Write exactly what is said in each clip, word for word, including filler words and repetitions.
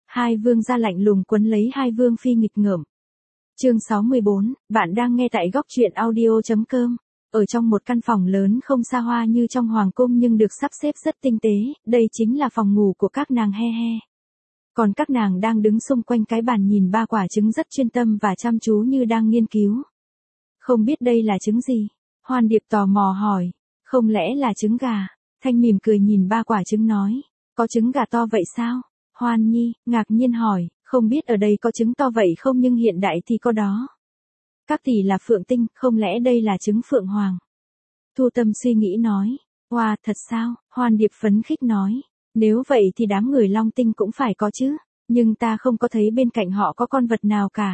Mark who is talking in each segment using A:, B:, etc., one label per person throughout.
A: Hai vương gia lạnh lùng quấn lấy hai vương phi nghịch ngợm. Chương sáu mươi bốn, bạn đang nghe tại góc truyện audio chấm com. Ở trong một căn phòng lớn không xa hoa như trong hoàng cung nhưng được sắp xếp rất tinh tế, đây chính là phòng ngủ của các nàng he he. Còn các nàng đang đứng xung quanh cái bàn nhìn ba quả trứng rất chuyên tâm và chăm chú như đang nghiên cứu. Không biết đây là trứng gì? Hoan Điệp tò mò hỏi. Không lẽ là trứng gà? Thanh mỉm cười nhìn ba quả trứng nói. Có trứng gà to vậy sao? Hoan Nhi, ngạc nhiên hỏi, không biết ở đây có trứng to vậy không nhưng hiện đại thì có đó. Các tỷ là phượng tinh, không lẽ đây là trứng phượng hoàng? Thu Tâm suy nghĩ nói. Wow, thật sao? Hoan Điệp phấn khích nói. Nếu vậy thì đám người Long Tinh cũng phải có chứ, nhưng ta không có thấy bên cạnh họ có con vật nào cả.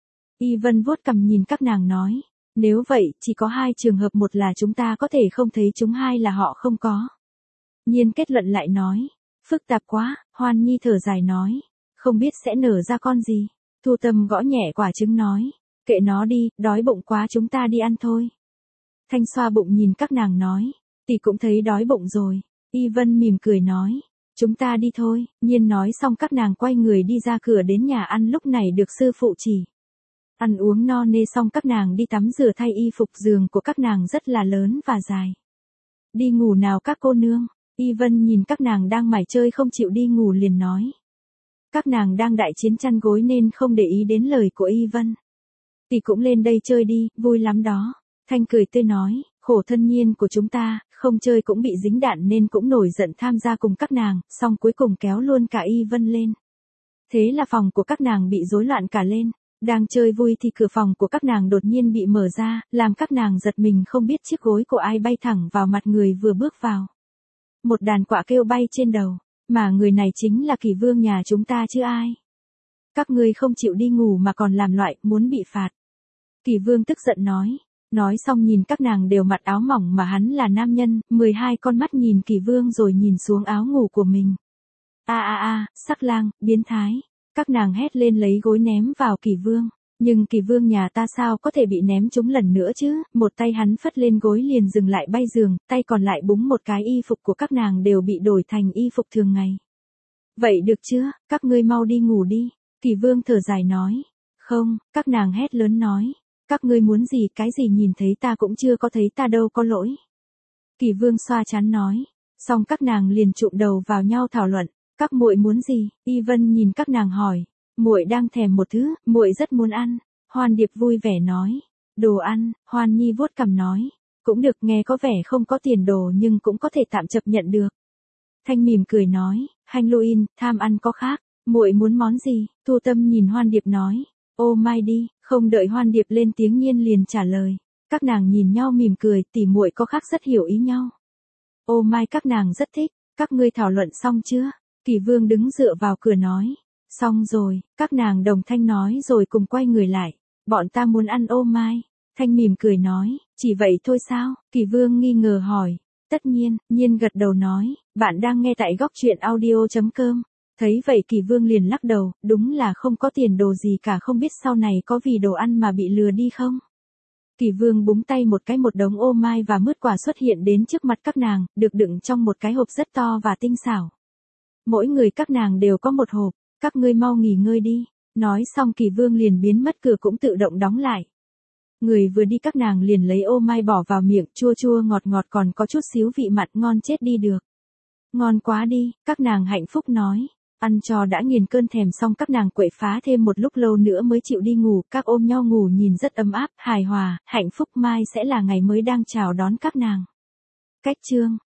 A: Y Vân vuốt cằm nhìn các nàng nói. Nếu vậy, chỉ có hai trường hợp, một là chúng ta có thể không thấy chúng, hai là họ không có. Nhiên kết luận lại nói. Phức tạp quá, Hoan Nhi thở dài nói. Không biết sẽ nở ra con gì. Thu Tâm gõ nhẹ quả trứng nói. Kệ nó đi, đói bụng quá chúng ta đi ăn thôi. Thanh xoa bụng nhìn các nàng nói. Tỷ cũng thấy đói bụng rồi. Y Vân mỉm cười nói. Chúng ta đi thôi. Nhiên nói xong các nàng quay người đi ra cửa đến nhà ăn, lúc này được sư phụ chỉ. Ăn uống no nê xong các nàng đi tắm rửa thay y phục, giường của các nàng rất là lớn và dài. Đi ngủ nào các cô nương. Y Vân nhìn các nàng đang mải chơi không chịu đi ngủ liền nói. Các nàng đang đại chiến chăn gối nên không để ý đến lời của Y Vân. Tỷ cũng lên đây chơi đi, vui lắm đó. Thanh cười tươi nói, khổ thân Nhiên của chúng ta, không chơi cũng bị dính đạn nên cũng nổi giận tham gia cùng các nàng, xong cuối cùng kéo luôn cả Y Vân lên. Thế là phòng của các nàng bị rối loạn cả lên. Đang chơi vui thì cửa phòng của các nàng đột nhiên bị mở ra, làm các nàng giật mình không biết chiếc gối của ai bay thẳng vào mặt người vừa bước vào. Một đàn quạ kêu bay trên đầu, mà người này chính là Kỳ Vương nhà chúng ta chứ ai. Các ngươi không chịu đi ngủ mà còn làm loại, muốn bị phạt. Kỳ Vương tức giận nói. Nói xong nhìn các nàng đều mặc áo mỏng mà hắn là nam nhân, mười hai con mắt nhìn Kỳ Vương rồi nhìn xuống áo ngủ của mình. A a a, sắc lang, biến thái. Các nàng hét lên lấy gối ném vào Kỳ Vương. Nhưng Kỳ Vương nhà ta sao có thể bị ném trúng lần nữa chứ, một tay hắn phất lên gối liền dừng lại bay giường, tay còn lại búng một cái, y phục của các nàng đều bị đổi thành y phục thường ngày. Vậy được chưa, các ngươi mau đi ngủ đi. Kỳ Vương thở dài nói. Không, các nàng hét lớn nói. Các ngươi muốn gì, cái gì nhìn thấy ta cũng chưa có thấy ta đâu, có lỗi. Kỳ Vương xoa trán nói. Xong các nàng liền trụm đầu vào nhau thảo luận. Các muội muốn gì? Y Vân nhìn các nàng hỏi. Muội đang thèm một thứ, muội rất muốn ăn. Hoan Điệp vui vẻ nói. Đồ ăn. Hoan Nhi vuốt cằm nói. Cũng được, nghe có vẻ không có tiền đồ nhưng cũng có thể tạm chấp nhận được. Thanh mỉm cười nói. Halloween, tham ăn có khác. Muội muốn món gì? Thu Tâm nhìn Hoan Điệp nói. Ô mai đi. Không đợi Hoan Điệp lên tiếng Nhiên liền trả lời. Các nàng nhìn nhau mỉm cười, tỉ muội có khác rất hiểu ý nhau. Ô mai các nàng rất thích. Các ngươi thảo luận xong chưa? Kỳ Vương đứng dựa vào cửa nói. Xong rồi, các nàng đồng thanh nói rồi cùng quay người lại. Bọn ta muốn ăn ô mai. Thanh mỉm cười nói. Chỉ vậy thôi sao? Kỳ Vương nghi ngờ hỏi. Tất nhiên, Nhiên gật đầu nói. Bạn đang nghe tại góc truyện audio chấm com. Thấy vậy Kỳ Vương liền lắc đầu. Đúng là không có tiền đồ gì cả, không biết sau này có vì đồ ăn mà bị lừa đi không? Kỳ Vương búng tay một cái, một đống ô mai và mứt quả xuất hiện đến trước mặt các nàng, được đựng trong một cái hộp rất to và tinh xảo. Mỗi người các nàng đều có một hộp, các ngươi mau nghỉ ngơi đi. Nói xong Kỳ Vương liền biến mất, cửa cũng tự động đóng lại. Người vừa đi các nàng liền lấy ô mai bỏ vào miệng, chua chua ngọt ngọt còn có chút xíu vị mặn, ngon chết đi được. Ngon quá đi, các nàng hạnh phúc nói. Ăn cho đã nghiền cơn thèm xong các nàng quậy phá thêm một lúc lâu nữa mới chịu đi ngủ, các ôm nhau ngủ nhìn rất ấm áp, hài hòa, hạnh phúc. Mai sẽ là ngày mới đang chào đón các nàng. Cách chương